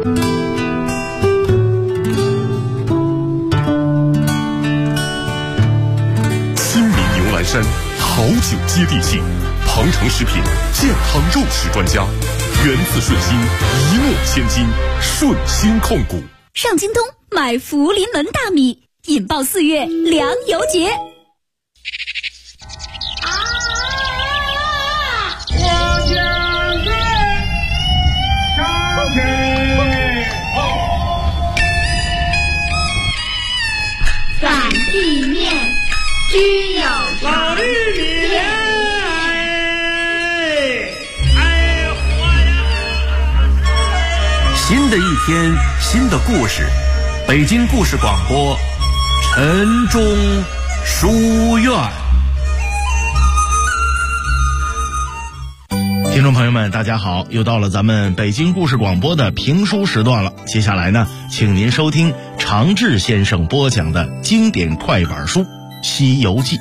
亲民牛栏山，好酒接地气，鹏城食品健康肉食专家，源自顺心，一诺千金，顺心控股。 上京东买福临门大米，引爆4月粮油节。 擀地面，居有老绿米莲， 新的一天，新的故事，北京故事广播，晨钟书院。听众朋友们，大家好，又到了咱们北京故事广播的评书时段了。接下来呢，请您收听常志先生播讲的经典快板书《西游记》。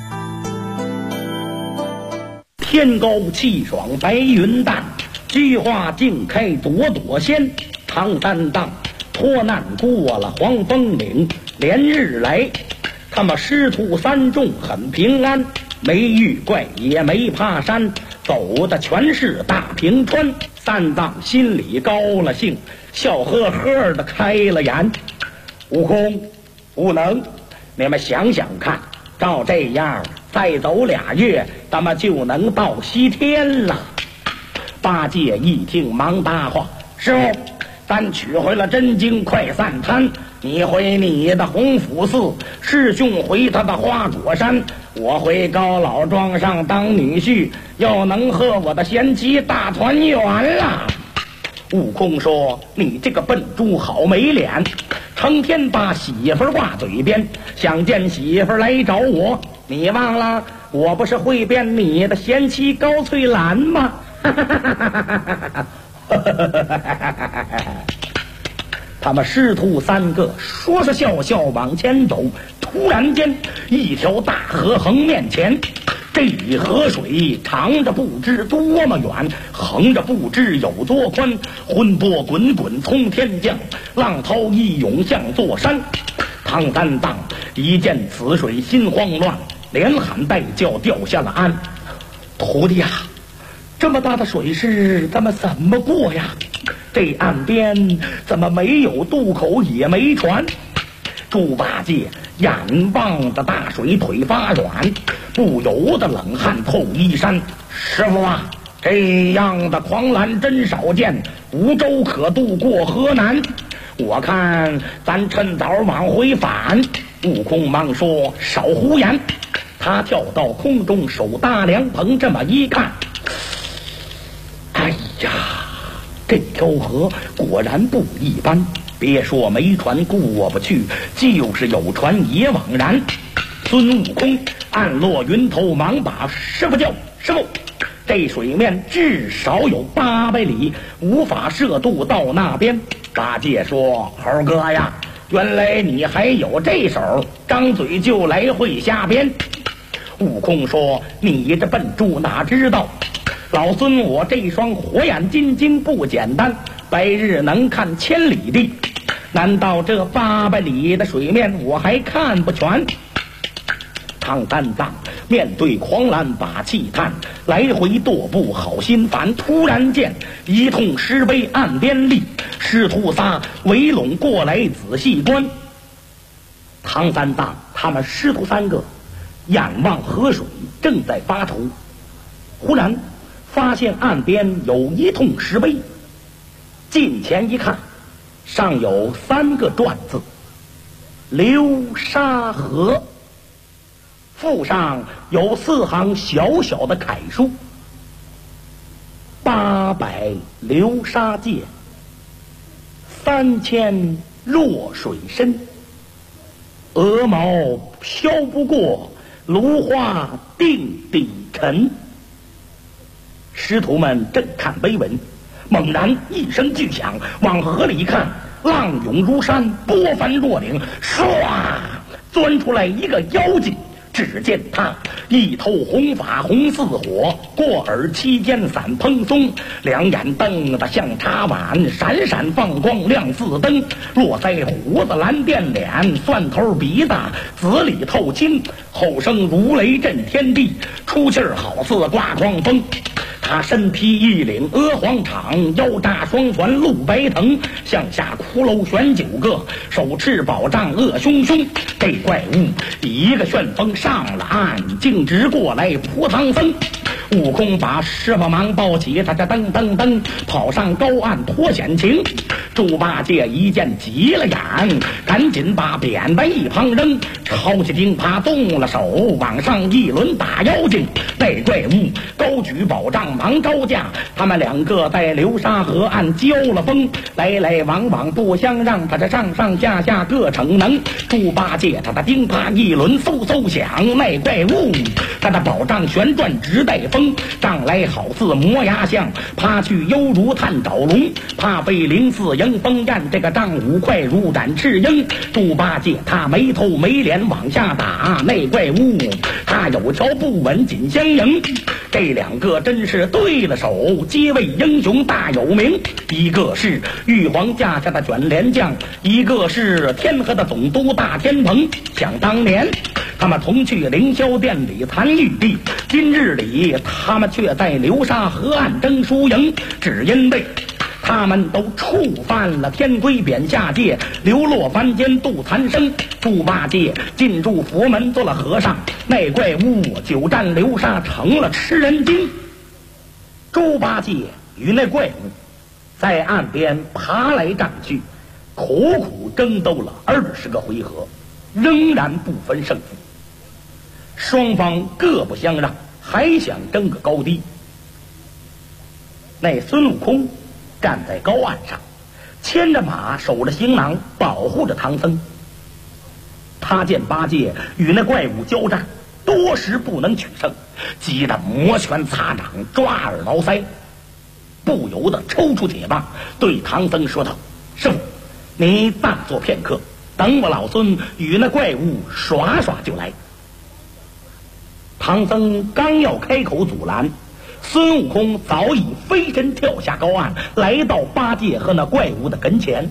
天高气爽白云淡，菊花尽开朵朵鲜。唐三藏脱难过了黄风岭，连日来他们师徒三众很平安，没遇怪也没爬山，走的全是大平川。三藏心里高了兴，笑呵呵的开了眼。悟空、悟能，你们想想看，照这样再走2月，咱们就能到西天了。八戒一听忙搭话：师傅，咱取回了真经快散滩，你回你的洪福寺，师兄回他的花果山，我回高老庄上当女婿，又能和我的贤妻大团圆了。悟空说：你这个笨猪好没脸，成天把媳妇挂嘴边，想见媳妇来找我，你忘了我不是会变你的贤妻高翠兰吗？他们师徒3个说是笑笑往前走，突然间一条大河横面前，这河水长着不知多么远，横着不知有多宽，浑波滚滚从天降，浪涛一涌像座山。唐三藏一见此水心慌乱，连喊带叫掉下了鞍。徒弟呀，这么大的水势咱们怎么过呀？这岸边怎么没有渡口也没船？猪八戒眼望着大水腿发软，不由得冷汗透衣衫。师傅啊，这样的狂澜真少见，无舟可渡过河南，我看咱趁早往回返。悟空忙说：少胡言。他跳到空中手搭凉棚，这么一看，哎呀，这条河果然不一般，别说没船过不去，就是有船也枉然。孙悟空暗落云头，忙把师傅叫：师傅，这水面至少有800里，无法涉渡到那边。八戒说：猴哥呀，原来你还有这手，张嘴就来会瞎编。悟空说：你这笨猪哪知道，老孙我这双火眼金睛不简单，白日能看1000里地，难道这800里的水面我还看不全？唐三藏面对狂澜把气叹，来回踱步好心烦。突然间一通石碑岸边立，师徒仨围拢过来仔细观。唐三藏他们师徒3个仰望河水，正在发愁，忽然发现岸边有一通石碑，近前一看，上有3个篆字：流沙河，附上有4行小小的楷书：800流沙界，3000落水深，鹅毛飘不过，芦花定底沉。师徒们正看碑文，猛然一声巨响，往河里一看，浪涌如山，波翻若岭，唰钻出来一个妖精， 只见他一头红发红似火，过耳七间伞蓬松，两眼瞪得像茶碗，闪闪放光亮似灯。络腮胡子蓝靛脸，蒜头鼻子紫里透青，后生如雷震天地，出气儿好似刮狂风。他身披一领鹅黄氅，腰扎双船露白藤，向下骷髅悬9个，手持宝杖恶汹汹。这怪物一个旋风上了岸，径直过来扑唐僧。悟空把师傅忙抱起，他这噔噔噔跑上高岸脱险情。猪八戒一见急了眼，赶紧把扁担一旁扔，抄起钉耙动了手，往上一轮打妖精。那怪物高举宝杖忙招架，他们两个在流沙河岸交了锋，来来往往不相让，他这上上下下各逞能。猪八戒他的钉耙一轮嗖嗖响，那怪物他的宝杖旋转直带风，杖来好似磨牙象，趴去犹如探爪龙，怕飞灵似迎风焰，这个杖舞快如展赤鹰。猪八戒他没头没脸往下打，那怪物他有条不紊紧相迎。这两个真是对了手，皆为英雄大有名。一个是玉皇驾下的卷帘将，一个是天河的总督大天蓬。想当年他们同去凌霄殿里谈玉帝，今日里他们却在流沙河岸争输赢，只因为他们都触犯了天规贬下界，流落凡间度残生。猪八戒进入佛门做了和尚，那怪物久战流沙成了吃人精。猪八戒与那怪物在岸边爬来站去，苦苦争斗了20个回合，仍然不分胜负。双方各不相让，还想争个高低。那孙悟空站在高岸上，牵着马，守着行囊，保护着唐僧。他见八戒与那怪物交战，多时不能取胜，急得摩拳擦掌，抓耳挠腮，不由得抽出铁棒，对唐僧说道：“师傅，你暂坐片刻，等我老孙与那怪物耍耍就来。”唐僧刚要开口阻拦，孙悟空早已飞身跳下高岸，来到八戒和那怪物的跟前。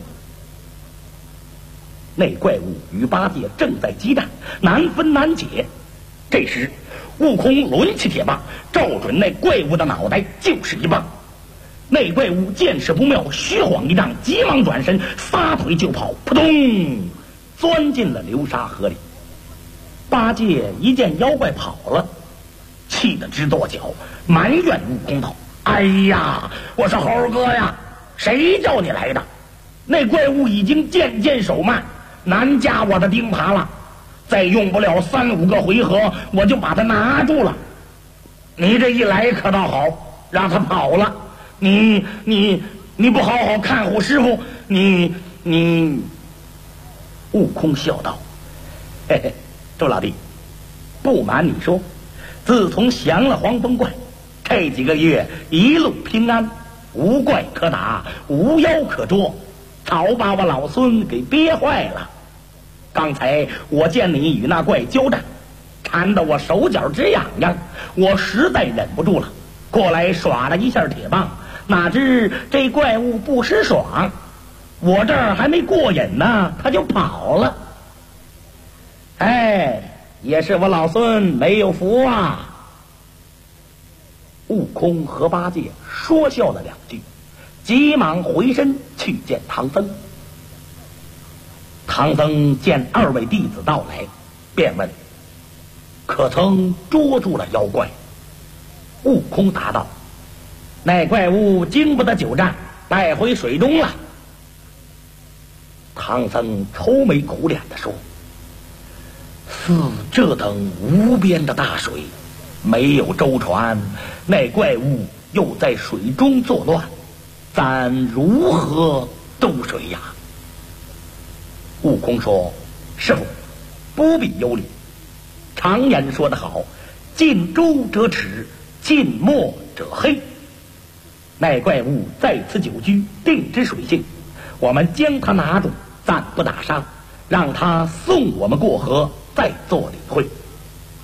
那怪物与八戒正在激战，难分难解。这时悟空抡起铁棒，照准那怪物的脑袋就是一棒。那怪物见势不妙，虚晃一丈，急忙转身，撒腿就跑，扑通钻进了流沙河里。八戒一见妖怪跑了，气得直跺脚，埋怨悟空道：“哎呀，我说猴哥呀，谁叫你来的？那怪物已经渐渐手慢，难加我的钉耙了，再用不了3、5个回合，我就把他拿住了。你这一来可倒好，让他跑了。你不好好看护师傅，你。”悟空笑道：“嘿嘿，周老弟，不瞒你说，自从降了黄风怪，这几个月一路平安，无怪可打，无妖可捉，早把我老孙给憋坏了。刚才我见你与那怪交战，缠得我手脚直痒痒，我实在忍不住了，过来耍了一下铁棒，哪知这怪物不识爽，我这儿还没过瘾呢，他就跑了。哎，也是我老孙没有福啊。”悟空和八戒说笑了2句，急忙回身去见唐僧。唐僧见2位弟子到来，便问：“可曾捉住了妖怪？”悟空答道：“那怪物经不得久战，带回水中了。”唐僧愁眉苦脸地说：“似这等无边的大水，没有舟船，那怪物又在水中作乱，咱如何渡水呀？”悟空说：“师傅，不必忧虑。常言说得好，近朱者赤，近墨者黑。那怪物在此久居，定知水性，我们将他拿住，暂不打伤，让他送我们过河，再做理会。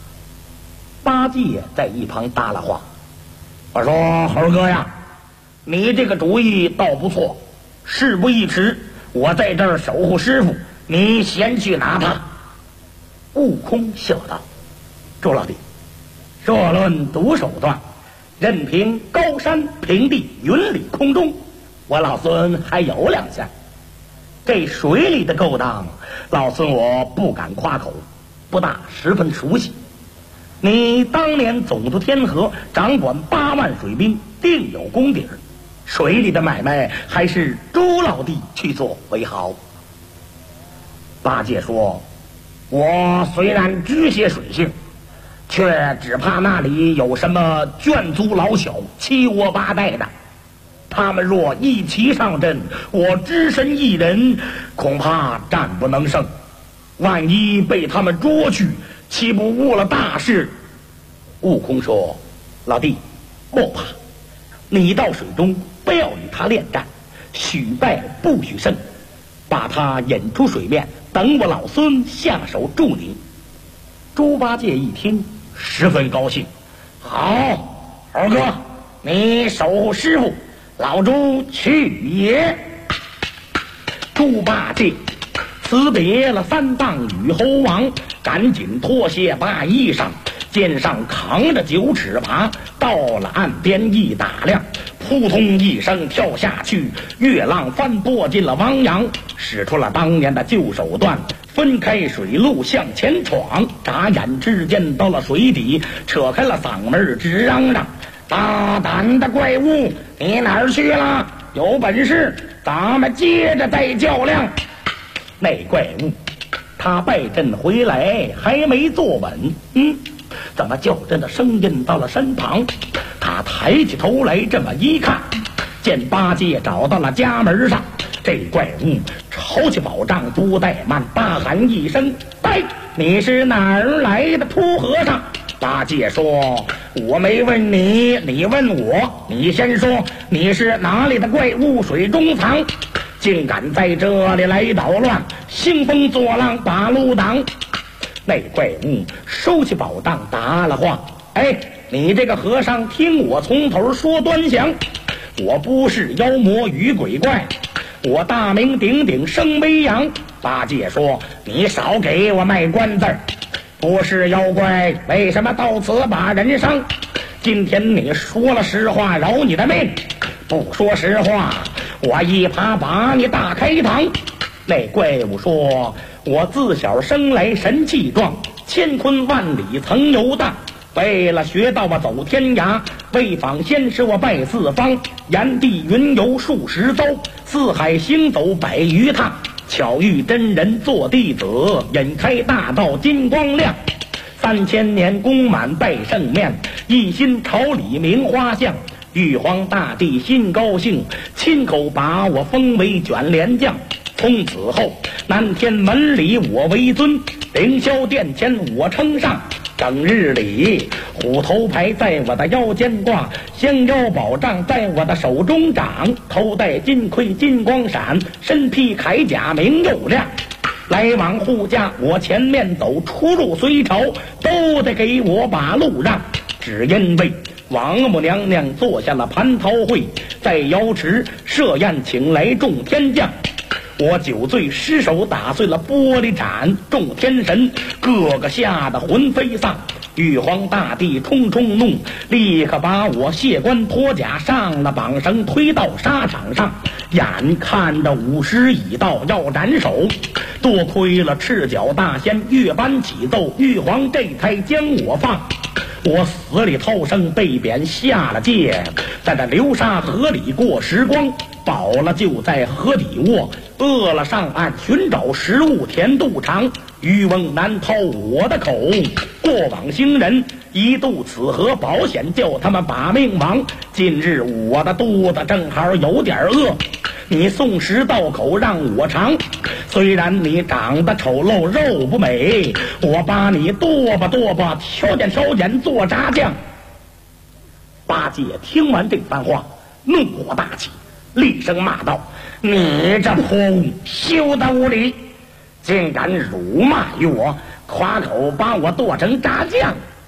八戒在一旁搭了话：“我说猴哥呀，你这个主意倒不错，事不宜迟，我在这儿守护师傅，你先去拿他。”悟空笑道：“周老弟，若论独手段，任凭高山平地云里空中，我老孙还有两下。这水里的勾当，老孙我不敢夸口，不大十分熟悉。你当年总督天河，掌管8万水兵，定有功底儿。水里的买卖，还是朱老弟去做为好。”八戒说：“我虽然知些水性，却只怕那里有什么眷族老小，七窝八代的。他们若一齐上阵，我只身一人，恐怕战不能胜。万一被他们捉去，岂不误了大事？”悟空说：“老弟，莫怕，你到水中不要与他恋战，许败不许胜，把他引出水面，等我老孙下手助你。”猪八戒一听十分高兴：“好，猴哥，你守护师傅，老猪去也。”猪八戒辞别了3荡与猴王，赶紧脱卸大衣裳，肩上扛着9尺耙，到了岸边一打量，扑通一声跳下去，越浪翻拨进了汪洋，使出了当年的旧手段，分开水路向前闯，眨眼之间到了水底，扯开了嗓门直嚷嚷：“大胆的怪物，你哪儿去了？有本事咱们接着再较量。”那怪物他败阵回来还没坐稳，怎么较真的声音到了身旁？他抬起头来这么一看，见八戒找到了家门上。这怪物抄起宝杖，朱怠慢大喊一声：“哎，你是哪儿来的秃和尚？”八戒说：“我没问你，你问我。你先说，你是哪里的怪物？水中藏，竟敢在这里来捣乱，兴风作浪，把路挡。”那怪物收起宝杖，答了话：“哎，你这个和尚，听我从头说端详。我不是妖魔与鬼怪，我大名鼎鼎声威扬。”八戒说：“你少给我卖关子，不是妖怪，为什么到此把人伤？今天你说了实话，饶你的命；不说实话，我一耙把你大开膛。”那怪物说：“我自小生来神气壮，千昆万里曾游荡。为了学道走天涯，为访仙师我拜四方。炎帝云游数十遭，四海行走100余趟。巧遇真人做弟子，引开大道金光亮。3000年功满拜圣面，一心朝礼名花像。玉皇大帝心高兴，亲口把我封为卷帘将。从此后，南天门里我为尊，凌霄殿前我称上。整日里，虎头牌在我的腰间挂，降妖宝杖在我的手中掌，头戴金盔金光闪，身披铠甲明又亮。来往护驾我前面走，出入隋朝都得给我把路让。只因为王母娘娘做下了蟠桃会，在瑶池设宴请来众天将。我酒醉失手打碎了玻璃盏，众天神个个吓得魂飞丧。玉皇大帝冲冲怒，立刻把我卸冠脱甲，上了绑绳，推到沙场上。眼看着午时已到，要斩首。多亏了赤脚大仙月班启奏，玉皇这才将我放。我死里逃生，被贬下了界，在这流沙河里过时光。饱了就在河底卧，饿了上岸寻找食物填肚肠。渔翁难掏我的口，过往行人一渡此河，保险叫他们把命亡。今日我的肚子正好有点饿，你送食到口让我尝。虽然你长得丑陋肉不美，我把你剁吧剁吧，挑拣挑拣做炸酱。八戒听完这番话，怒火大起，厉声骂道：“你这泼物，休得无礼！竟敢辱骂于我，夸口把我剁成炸酱！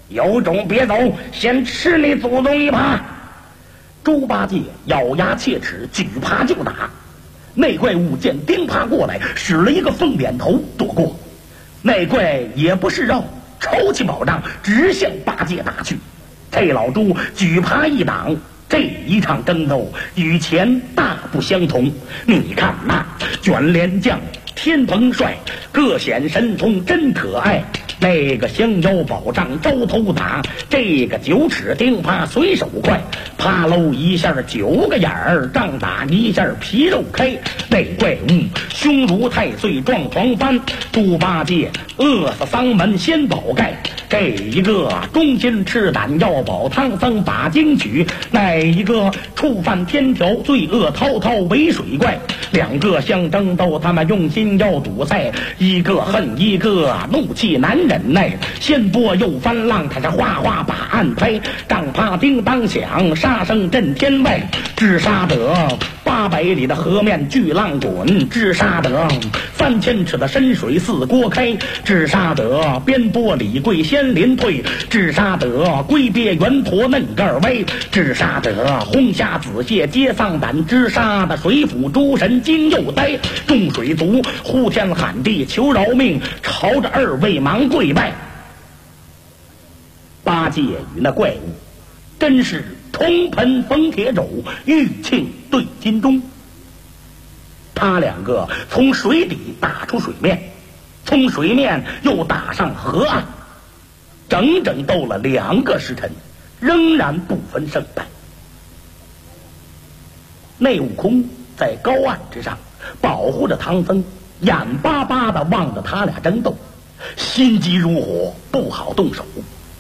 有种别走，先吃你祖宗一耙！猪八戒咬牙切齿，举耙就打。那怪物见钉耙过来，使了一个凤脸头躲过。那怪也不是肉，抽起宝杖直向八戒打去。这老猪举耙一挡，这一场争斗与前大不相同。你看那卷帘将、天蓬帅，各显神通真可爱。那个香腰宝杖招头打，这个九齿钉耙随手快，啪喽一下9个眼儿，杖打一下皮肉开。那怪物胸如太岁撞床翻，猪八戒饿死丧门先宝盖。这一个忠心赤胆要保唐僧把经取，那一个触犯天条罪恶滔滔为水怪。两个相争斗，他们用心要堵塞，一个恨一个怒气难忍耐。先波又翻浪，他是哗哗把岸拍，杖耙叮当响，杀声震天外。只杀得800里的河面巨浪滚，只杀得3000尺的深水似锅开，只杀得边波李贵仙林退，只杀得龟鳖圆驼嫩个歪，只杀得红虾子蟹皆丧胆，只杀的水府诸神惊又呆。众水族呼天喊地求饶命，朝着2位忙跪拜。八戒与那怪物真是铜盆缝铁肘，玉磬对金钟。他两个从水底打出水面，从水面又打上河岸，整整斗了2个时辰，仍然不分胜败。那悟空在高岸之上保护着唐僧，眼巴巴地望着他俩争斗，心急如火，不好动手。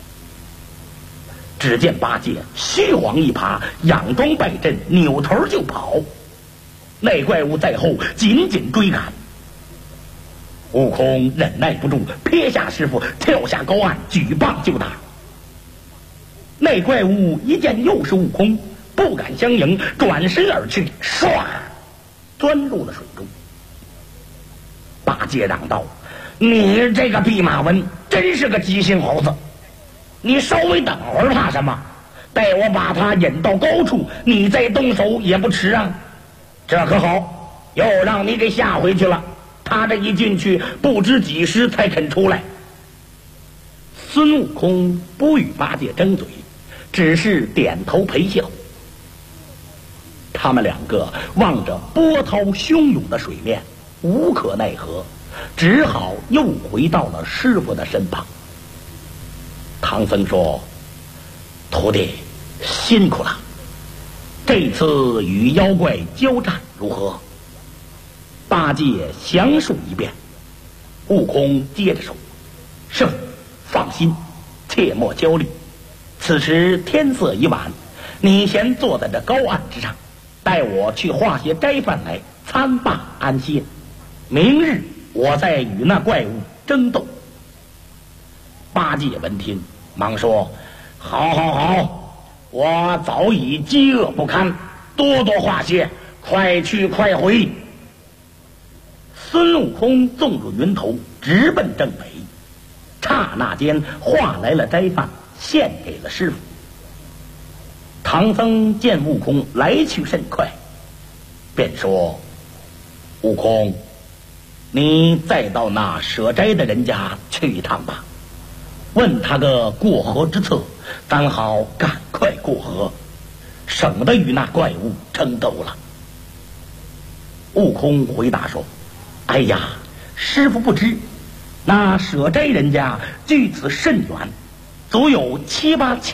只见八戒虚晃一耙，佯装败阵，扭头就跑。那怪物在后紧紧追赶。悟空忍耐不住，撇下师傅，跳下高岸，举棒就打。那怪物一见又是悟空，不敢相迎，转身而去，唰，钻入了水中。八戒嚷道：“你这个弼马温真是个急性猴子！你稍微等会儿怕什么？待我把他引到高处，你再动手也不迟啊！这可好，又让你给吓回去了。他这一进去，不知几时才肯出来。”孙悟空不与八戒争嘴，只是点头陪笑。他们两个望着波涛汹涌的水面，无可奈何，只好又回到了师傅的身旁。唐僧说：“徒弟辛苦了，这次与妖怪交战如何？”八戒详述一遍。悟空接着说：“师傅放心，切莫焦虑。此时天色已晚，你先坐在这高岸之上，待我去化些斋饭来参罢安歇。明日我再与那怪物争斗。”八戒闻听，忙说：“好好好，我早已饥饿不堪，多多化些，快去快回。”孙悟空纵入云头，直奔正北。刹那间化来了斋饭，献给了师傅。唐僧见悟空来去甚快，便说：“悟空，你再到那舍斋的人家去一趟吧，问他个过河之策，咱好赶快过河，省得与那怪物争斗了。”悟空回答说：“哎呀，师傅不知，那舍斋人家距此甚远，足有7、8